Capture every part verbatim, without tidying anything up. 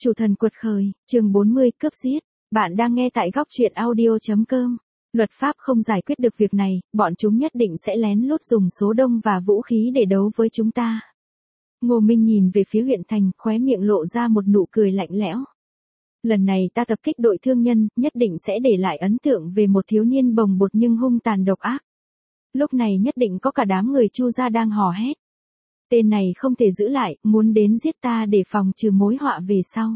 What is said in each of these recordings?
Chủ thần quật khởi, chương bốn mươi, cướp giết. Bạn đang nghe tại góc truyện audio chấm com. Luật pháp không giải quyết được việc này, bọn chúng nhất định sẽ lén lút dùng số đông và vũ khí để đấu với chúng ta. Ngô Minh nhìn về phía huyện thành, khóe miệng lộ ra một nụ cười lạnh lẽo. Lần này ta tập kích đội thương nhân, nhất định sẽ để lại ấn tượng về một thiếu niên bồng bột nhưng hung tàn độc ác. Lúc này nhất định có cả đám người Chu gia đang hò hét. Tên này không thể giữ lại, muốn đến giết ta để phòng trừ mối họa về sau.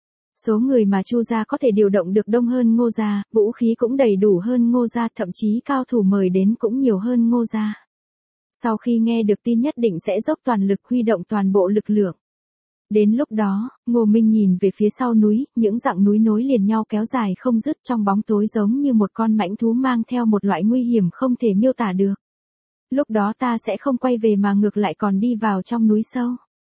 Số người mà Chu gia có thể điều động được đông hơn Ngô gia, vũ khí cũng đầy đủ hơn Ngô gia, thậm chí cao thủ mời đến cũng nhiều hơn Ngô gia. Sau khi nghe được tin nhất định sẽ dốc toàn lực huy động toàn bộ lực lượng. Đến lúc đó, Ngô Minh nhìn về phía sau núi, những dặng núi nối liền nhau kéo dài không dứt trong bóng tối giống như một con mãnh thú mang theo một loại nguy hiểm không thể miêu tả được. Lúc đó ta sẽ không quay về mà ngược lại còn đi vào trong núi sâu.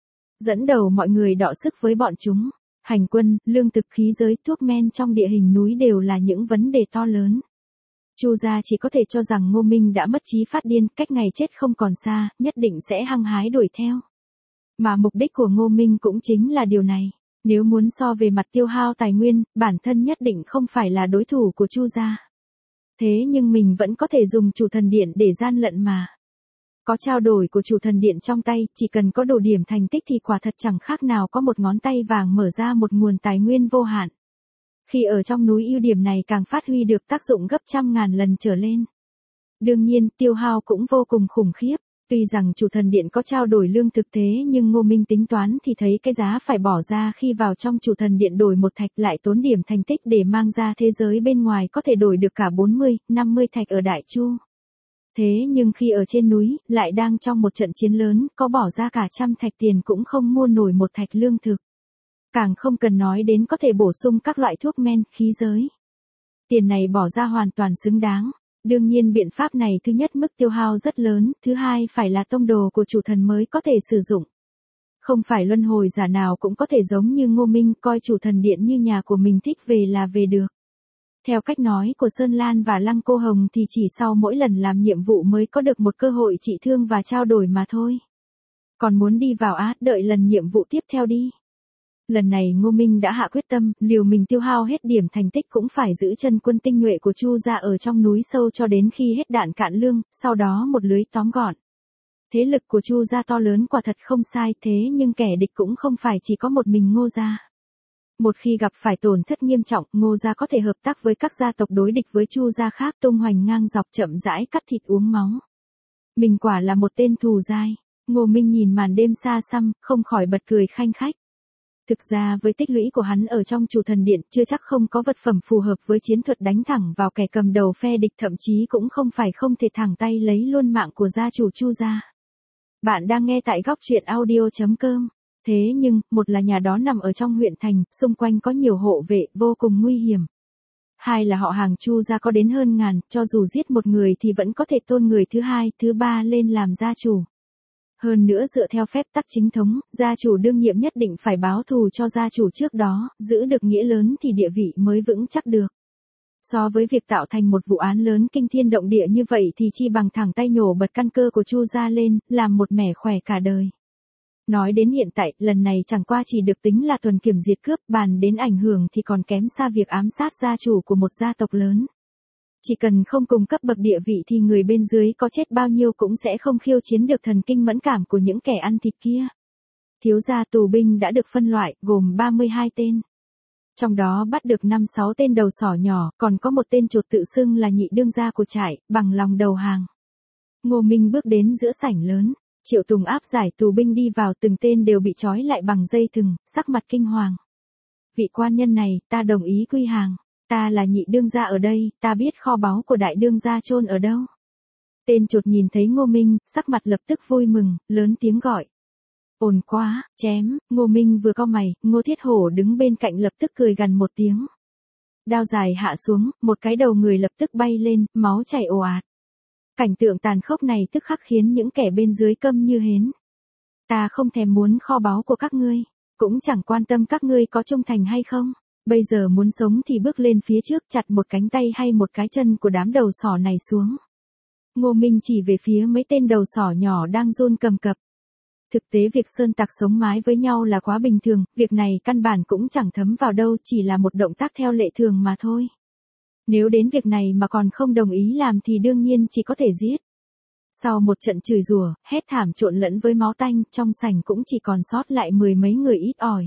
Dẫn đầu mọi người đọ sức với bọn chúng. Hành quân, lương thực, khí giới, thuốc men trong địa hình núi đều là những vấn đề to lớn. Chu gia chỉ có thể cho rằng Ngô Minh đã mất trí phát điên, cách ngày chết không còn xa, nhất định sẽ hăng hái đuổi theo. Mà mục đích của Ngô Minh cũng chính là điều này. Nếu muốn so về mặt tiêu hao tài nguyên, bản thân nhất định không phải là đối thủ của Chu gia. Thế nhưng mình vẫn có thể dùng chủ thần điện để gian lận mà. Có trao đổi của chủ thần điện trong tay, chỉ cần có đủ điểm thành tích thì quả thật chẳng khác nào có một ngón tay vàng mở ra một nguồn tài nguyên vô hạn. Khi ở trong núi ưu điểm này càng phát huy được tác dụng gấp trăm ngàn lần trở lên. Đương nhiên, tiêu hao cũng vô cùng khủng khiếp. Tuy rằng chủ thần điện có trao đổi lương thực thế nhưng Ngô Minh tính toán thì thấy cái giá phải bỏ ra khi vào trong chủ thần điện đổi một thạch lại tốn điểm thành tích để mang ra thế giới bên ngoài có thể đổi được cả bốn mươi, năm mươi thạch ở Đại Chu. Thế nhưng khi ở trên núi, lại đang trong một trận chiến lớn, có bỏ ra cả trăm thạch tiền cũng không mua nổi một thạch lương thực. Càng không cần nói đến có thể bổ sung các loại thuốc men, khí giới. Tiền này bỏ ra hoàn toàn xứng đáng. Đương nhiên biện pháp này thứ nhất mức tiêu hao rất lớn, thứ hai phải là tông đồ của chủ thần mới có thể sử dụng. Không phải luân hồi giả nào cũng có thể giống như Ngô Minh coi chủ thần điện như nhà của mình, thích về là về được. Theo cách nói của Sơn Lan và Lăng Cô Hồng thì chỉ sau mỗi lần làm nhiệm vụ mới có được một cơ hội trị thương và trao đổi mà thôi. Còn muốn đi vào Á, đợi lần nhiệm vụ tiếp theo đi. Lần này Ngô Minh đã hạ quyết tâm, liều mình tiêu hao hết điểm thành tích cũng phải giữ chân quân tinh nhuệ của Chu gia ở trong núi sâu cho đến khi hết đạn cạn lương, sau đó một lưới tóm gọn. Thế lực của Chu gia to lớn quả thật không sai, thế nhưng kẻ địch cũng không phải chỉ có một mình Ngô gia. Một khi gặp phải tổn thất nghiêm trọng, Ngô gia có thể hợp tác với các gia tộc đối địch với Chu gia khác, tung hoành ngang dọc chậm rãi cắt thịt uống máu. Mình quả là một tên thù dai. Ngô Minh nhìn màn đêm xa xăm, không khỏi bật cười khanh khách. Thực ra với tích lũy của hắn ở trong chủ thần điện, chưa chắc không có vật phẩm phù hợp với chiến thuật đánh thẳng vào kẻ cầm đầu phe địch, thậm chí cũng không phải không thể thẳng tay lấy luôn mạng của gia chủ Chu gia. Bạn đang nghe tại góc truyện audio chấm com. Thế nhưng, một là nhà đó nằm ở trong huyện thành, xung quanh có nhiều hộ vệ, vô cùng nguy hiểm. Hai là họ hàng Chu gia có đến hơn ngàn, cho dù giết một người thì vẫn có thể tôn người thứ hai, thứ ba lên làm gia chủ. Hơn nữa dựa theo phép tắc chính thống, gia chủ đương nhiệm nhất định phải báo thù cho gia chủ trước đó, giữ được nghĩa lớn thì địa vị mới vững chắc được. So với việc tạo thành một vụ án lớn kinh thiên động địa như vậy thì chi bằng thẳng tay nhổ bật căn cơ của Chu gia lên, làm một mẻ khỏe cả đời. Nói đến hiện tại, lần này chẳng qua chỉ được tính là tuần kiểm diệt cướp, bàn đến ảnh hưởng thì còn kém xa việc ám sát gia chủ của một gia tộc lớn. Chỉ cần không cùng cấp bậc địa vị thì người bên dưới có chết bao nhiêu cũng sẽ không khiêu chiến được thần kinh mẫn cảm của những kẻ ăn thịt kia. Thiếu gia tù binh đã được phân loại, gồm ba mươi hai tên. Trong đó bắt được năm sáu tên đầu sỏ nhỏ, còn có một tên chuột tự xưng là nhị đương gia của trại, bằng lòng đầu hàng. Ngô Minh bước đến giữa sảnh lớn. Triệu Tùng áp giải tù binh đi vào, từng tên đều bị trói lại bằng dây thừng, sắc mặt kinh hoàng. Vị quan nhân này, ta đồng ý quy hàng. Ta là nhị đương gia ở đây, ta biết kho báu của đại đương gia chôn ở đâu. Tên chuột nhìn thấy Ngô Minh, sắc mặt lập tức vui mừng, lớn tiếng gọi. Ổn quá, chém. Ngô Minh vừa cau mày, Ngô Thiết Hổ đứng bên cạnh lập tức cười gằn một tiếng. Đao dài hạ xuống, một cái đầu người lập tức bay lên, máu chảy ồ ạt. Cảnh tượng tàn khốc này tức khắc khiến những kẻ bên dưới câm như hến. Ta không thèm muốn kho báu của các ngươi, cũng chẳng quan tâm các ngươi có trung thành hay không. Bây giờ muốn sống thì bước lên phía trước, chặt một cánh tay hay một cái chân của đám đầu sỏ này xuống. Ngô Minh chỉ về phía mấy tên đầu sỏ nhỏ đang run cầm cập. Thực tế việc sơn tặc sống mái với nhau là quá bình thường, việc này căn bản cũng chẳng thấm vào đâu, chỉ là một động tác theo lệ thường mà thôi. Nếu đến việc này mà còn không đồng ý làm thì đương nhiên chỉ có thể giết. Sau một trận chửi rủa, hét thảm trộn lẫn với máu tanh, trong sảnh cũng chỉ còn sót lại mười mấy người ít ỏi.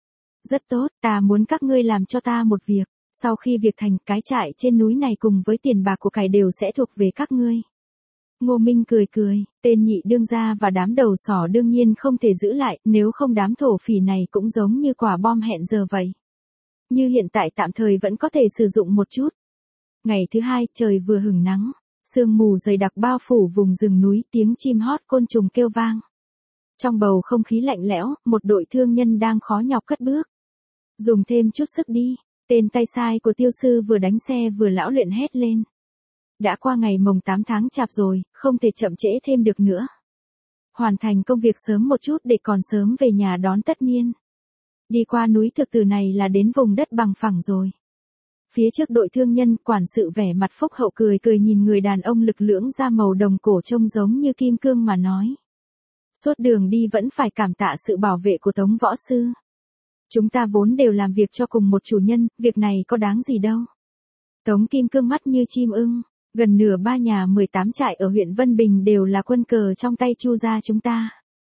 Rất tốt, ta muốn các ngươi làm cho ta một việc. Sau khi việc thành, cái trại trên núi này cùng với tiền bạc của cải đều sẽ thuộc về các ngươi. Ngô Minh cười cười, tên nhị đương gia và đám đầu sỏ đương nhiên không thể giữ lại, nếu không đám thổ phỉ này cũng giống như quả bom hẹn giờ vậy. Như hiện tại tạm thời vẫn có thể sử dụng một chút. Ngày thứ hai, trời vừa hửng nắng, sương mù dày đặc bao phủ vùng rừng núi, tiếng chim hót côn trùng kêu vang. Trong bầu không khí lạnh lẽo, một đội thương nhân đang khó nhọc cất bước. Dùng thêm chút sức đi, tên tay sai của tiêu sư vừa đánh xe vừa lão luyện hét lên. Đã qua ngày mồng tám tháng chạp rồi, không thể chậm trễ thêm được nữa. Hoàn thành công việc sớm một chút để còn sớm về nhà đón tất niên. Đi qua núi thực tử này là đến vùng đất bằng phẳng rồi. Phía trước đội thương nhân, quản sự vẻ mặt phúc hậu cười cười nhìn người đàn ông lực lưỡng da màu đồng cổ trông giống như kim cương mà nói. Suốt đường đi vẫn phải cảm tạ sự bảo vệ của Tống võ sư. Chúng ta vốn đều làm việc cho cùng một chủ nhân, việc này có đáng gì đâu. Tống Kim Cương mắt như chim ưng, gần nửa ba nhà mười tám trại ở huyện Vân Bình đều là quân cờ trong tay Chu gia chúng ta.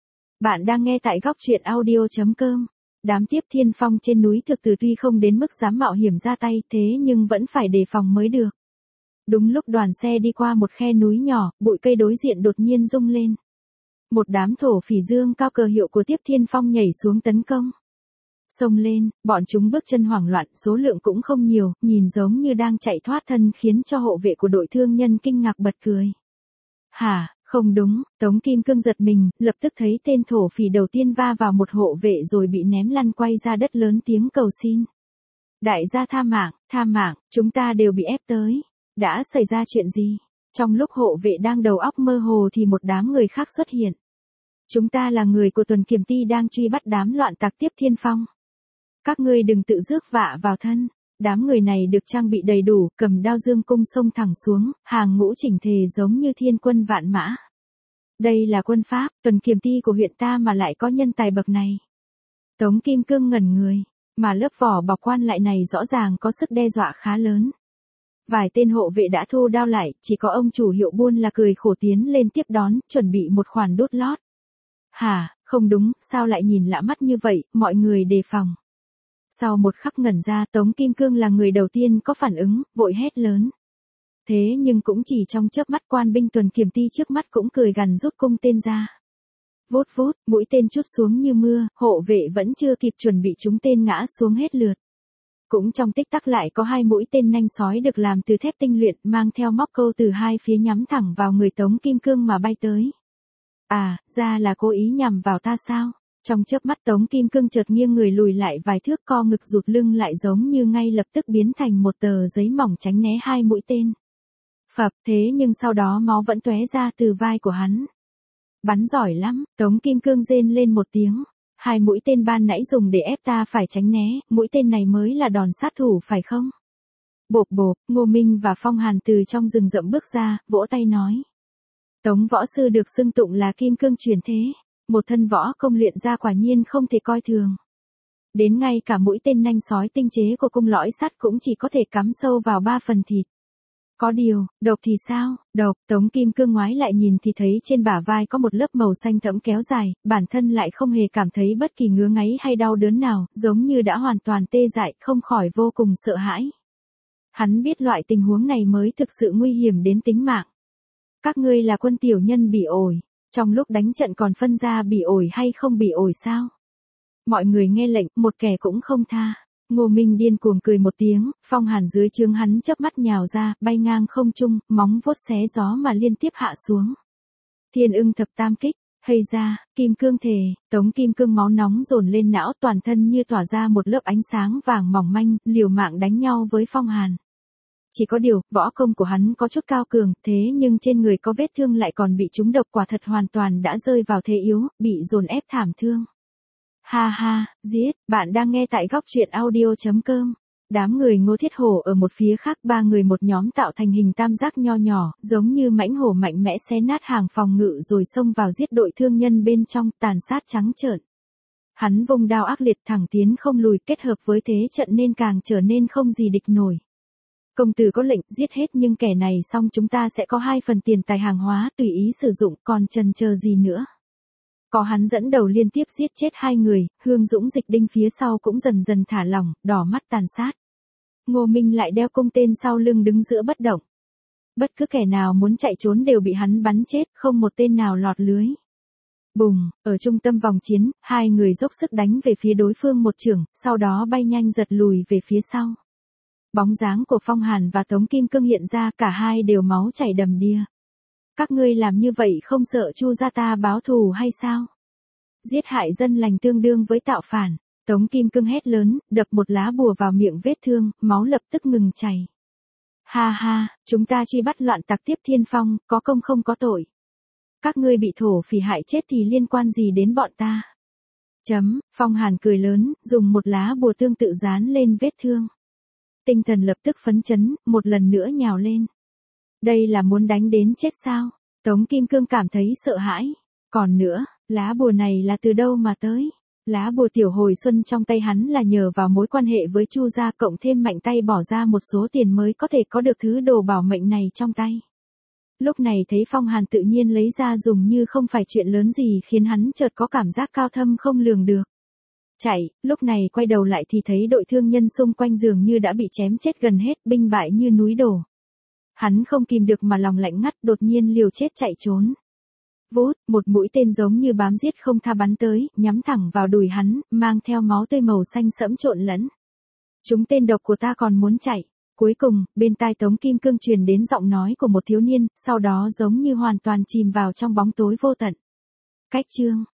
Bạn đang nghe tại góc truyện audio chấm com. Đám Tiếp Thiên Phong trên núi thực tử tuy không đến mức dám mạo hiểm ra tay thế nhưng vẫn phải đề phòng mới được. Đúng lúc đoàn xe đi qua một khe núi nhỏ, bụi cây đối diện đột nhiên rung lên. Một đám thổ phỉ dương cao cờ hiệu của Tiếp Thiên Phong nhảy xuống tấn công. Xông lên, bọn chúng bước chân hoảng loạn, số lượng cũng không nhiều, nhìn giống như đang chạy thoát thân khiến cho hộ vệ của đội thương nhân kinh ngạc bật cười. Hả, không đúng, Tống Kim Cương giật mình, lập tức thấy tên thổ phỉ đầu tiên va vào một hộ vệ rồi bị ném lăn quay ra đất lớn tiếng cầu xin. Đại gia tha mạng, tha mạng, chúng ta đều bị ép tới. Đã xảy ra chuyện gì? Trong lúc hộ vệ đang đầu óc mơ hồ thì một đám người khác xuất hiện. Chúng ta là người của tuần kiểm ty đang truy bắt đám loạn tặc Tiếp Thiên Phong. Các ngươi đừng tự rước vạ vào thân. Đám người này được trang bị đầy đủ, cầm đao dương cung xông thẳng xuống, hàng ngũ chỉnh tề giống như thiên quân vạn mã. Đây là quân Pháp, tuần kiểm ty của huyện ta mà lại có nhân tài bậc này. Tống Kim Cương ngẩn người, mà lớp vỏ bọc quan lại này rõ ràng có sức đe dọa khá lớn. Vài tên hộ vệ đã thu đao lại, chỉ có ông chủ hiệu buôn là cười khổ tiến lên tiếp đón, chuẩn bị một khoản đốt lót. Hả, không đúng, sao lại nhìn lạ mắt như vậy, mọi người đề phòng. Sau một khắc ngẩn ra, Tống Kim Cương là người đầu tiên có phản ứng, vội hét lớn. Thế nhưng cũng chỉ trong chớp mắt quan binh tuần kiểm ty trước mắt cũng cười gằn rút cung tên ra. Vút vút, mũi tên trút xuống như mưa, hộ vệ vẫn chưa kịp chuẩn bị trúng tên ngã xuống hết lượt. Cũng trong tích tắc lại có hai mũi tên nanh sói được làm từ thép tinh luyện mang theo móc câu từ hai phía nhắm thẳng vào người Tống Kim Cương mà bay tới. À, ra là cố ý nhằm vào ta sao? Trong chớp mắt Tống Kim Cương chợt nghiêng người lùi lại vài thước, co ngực rụt lưng lại giống như ngay lập tức biến thành một tờ giấy mỏng tránh né hai mũi tên. Phập, thế nhưng sau đó máu vẫn tóe ra từ vai của hắn. Bắn giỏi lắm, Tống Kim Cương rên lên một tiếng. Hai mũi tên ban nãy dùng để ép ta phải tránh né, mũi tên này mới là đòn sát thủ phải không? Bộp bộp, Ngô Minh và Phong Hàn từ trong rừng rậm bước ra, vỗ tay nói. Tống võ sư được xưng tụng là kim cương truyền thế. Một thân võ công luyện ra quả nhiên không thể coi thường. Đến ngay cả mũi tên nanh sói tinh chế của cung lõi sắt cũng chỉ có thể cắm sâu vào ba phần thịt. Có điều, độc thì sao? Độc, Tống Kim Cương ngoái lại nhìn thì thấy trên bả vai có một lớp màu xanh thẫm kéo dài, bản thân lại không hề cảm thấy bất kỳ ngứa ngáy hay đau đớn nào, giống như đã hoàn toàn tê dại, không khỏi vô cùng sợ hãi. Hắn biết loại tình huống này mới thực sự nguy hiểm đến tính mạng. Các ngươi là quân tiểu nhân bị ổi, trong lúc đánh trận còn phân ra bị ổi hay không bị ổi sao? Mọi người nghe lệnh, một kẻ cũng không tha. Ngô Minh điên cuồng cười một tiếng, Phong Hàn dưới trướng hắn chớp mắt nhào ra, bay ngang không trung, móng vuốt xé gió mà liên tiếp hạ xuống. Thiên ưng thập tam kích, hay ra, kim cương thể, Tống Kim Cương máu nóng dồn lên não, toàn thân như tỏa ra một lớp ánh sáng vàng mỏng manh, liều mạng đánh nhau với Phong Hàn. Chỉ có điều, võ công của hắn có chút cao cường, thế nhưng trên người có vết thương lại còn bị trúng độc, quả thật hoàn toàn đã rơi vào thế yếu, bị dồn ép thảm thương. Ha ha, giết, bạn đang nghe tại góc truyện audio chấm com. Đám người Ngô Thiết Hổ ở một phía khác, ba người một nhóm tạo thành hình tam giác nho nhỏ, giống như mãnh hổ mạnh mẽ xé nát hàng phòng ngự rồi xông vào giết đội thương nhân bên trong, tàn sát trắng trợn. Hắn vung đao ác liệt thẳng tiến không lùi, kết hợp với thế trận nên càng trở nên không gì địch nổi. Công tử có lệnh giết hết, nhưng kẻ này xong chúng ta sẽ có hai phần tiền tài hàng hóa tùy ý sử dụng, còn chần chờ gì nữa. Có hắn dẫn đầu liên tiếp giết chết hai người, Hương Dũng Dịch Đinh phía sau cũng dần dần thả lỏng, đỏ mắt tàn sát. Ngô Minh lại đeo cung tên sau lưng đứng giữa bất động. Bất cứ kẻ nào muốn chạy trốn đều bị hắn bắn chết, không một tên nào lọt lưới. Bùng, ở trung tâm vòng chiến, hai người dốc sức đánh về phía đối phương một chưởng, sau đó bay nhanh giật lùi về phía sau. Bóng dáng của Phong Hàn và Tống Kim Cương hiện ra, cả hai đều máu chảy đầm đìa. Các ngươi làm như vậy không sợ Chu gia ta báo thù hay sao? Giết hại dân lành tương đương với tạo phản. Tống Kim Cương hét lớn, đập một lá bùa vào miệng vết thương, máu lập tức ngừng chảy. Ha ha, chúng ta truy bắt loạn tặc tiếp thiên phong, có công không có tội. Các ngươi bị thổ phỉ hại chết thì liên quan gì đến bọn ta? Chấm, Phong Hàn cười lớn, dùng một lá bùa tương tự dán lên vết thương. Tinh thần lập tức phấn chấn, một lần nữa nhào lên. Đây là muốn đánh đến chết sao? Tống Kim Cương cảm thấy sợ hãi. Còn nữa, lá bùa này là từ đâu mà tới? Lá bùa tiểu hồi xuân trong tay hắn là nhờ vào mối quan hệ với Chu gia, cộng thêm mạnh tay bỏ ra một số tiền mới có thể có được thứ đồ bảo mệnh này trong tay. Lúc này thấy Phong Hàn tự nhiên lấy ra dùng như không phải chuyện lớn gì, khiến hắn chợt có cảm giác cao thâm không lường được. Chạy, lúc này quay đầu lại thì thấy đội thương nhân xung quanh dường như đã bị chém chết gần hết, binh bại như núi đổ. Hắn không kìm được mà lòng lạnh ngắt, đột nhiên liều chết chạy trốn. Vút, một mũi tên giống như bám giết không tha bắn tới, nhắm thẳng vào đùi hắn, mang theo máu tươi màu xanh sẫm trộn lẫn. Chúng tên độc của ta còn muốn chạy. Cuối cùng, bên tai Tống Kim Cương truyền đến giọng nói của một thiếu niên, sau đó giống như hoàn toàn chìm vào trong bóng tối vô tận. Cách chương